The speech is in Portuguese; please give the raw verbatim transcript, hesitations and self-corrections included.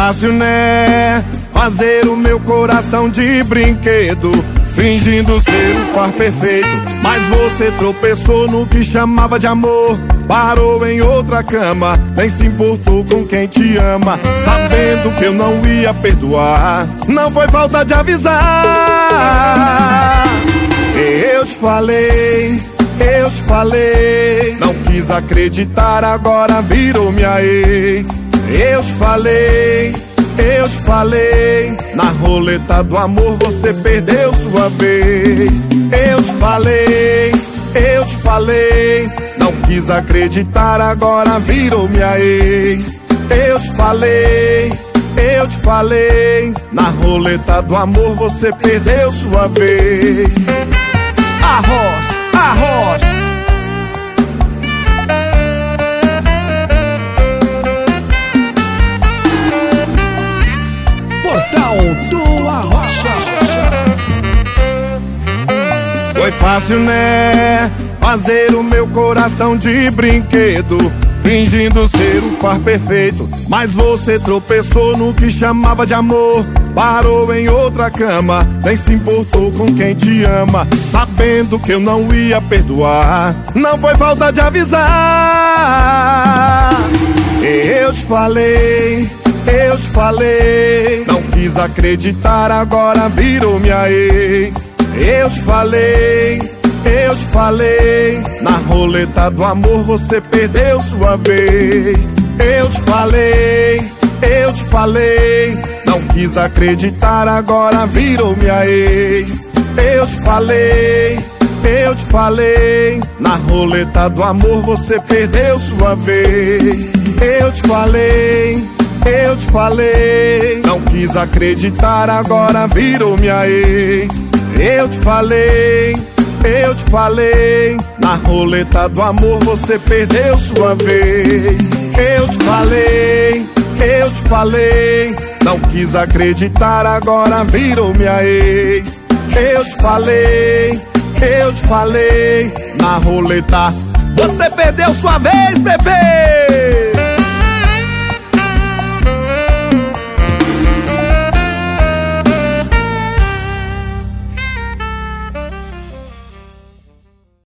fácil, né? Fazer o meu coração de brinquedo, fingindo ser o par perfeito. Mas você tropeçou no que chamava de amor, parou em outra cama, nem se importou com quem te ama, sabendo que eu não ia perdoar. Não foi falta de avisar. Eu te falei, eu te falei, não quis acreditar, agora virou minha ex. Eu te falei, eu te falei, na roleta do amor você perdeu sua vez. Eu te falei, eu te falei, não quis acreditar, agora virou minha ex. Eu te falei, eu te falei, na roleta do amor você perdeu sua vez. Arroz, arroz. Portal do Arrocha. Foi fácil, né? Fazer o meu coração de brinquedo, fingindo ser o par perfeito. Mas você tropeçou no que chamava de amor, parou em outra cama, nem se importou com quem te ama, sabendo que eu não ia perdoar. Não foi falta de avisar. Eu te falei, eu te falei, não quis acreditar, agora virou minha ex. Eu te falei, eu te falei, na roleta do amor você perdeu sua vez. Eu te falei, eu te falei, não quis acreditar, agora virou minha ex. Eu te falei, eu te falei, na roleta do amor você perdeu sua vez. Eu te falei, eu te falei, não quis acreditar, agora virou minha ex. Eu te falei, eu te falei, na roleta do amor você perdeu sua vez. Eu te falei, eu te falei, não quis acreditar, agora virou minha ex. Eu te falei, eu te falei, na roleta você perdeu sua vez, bebê.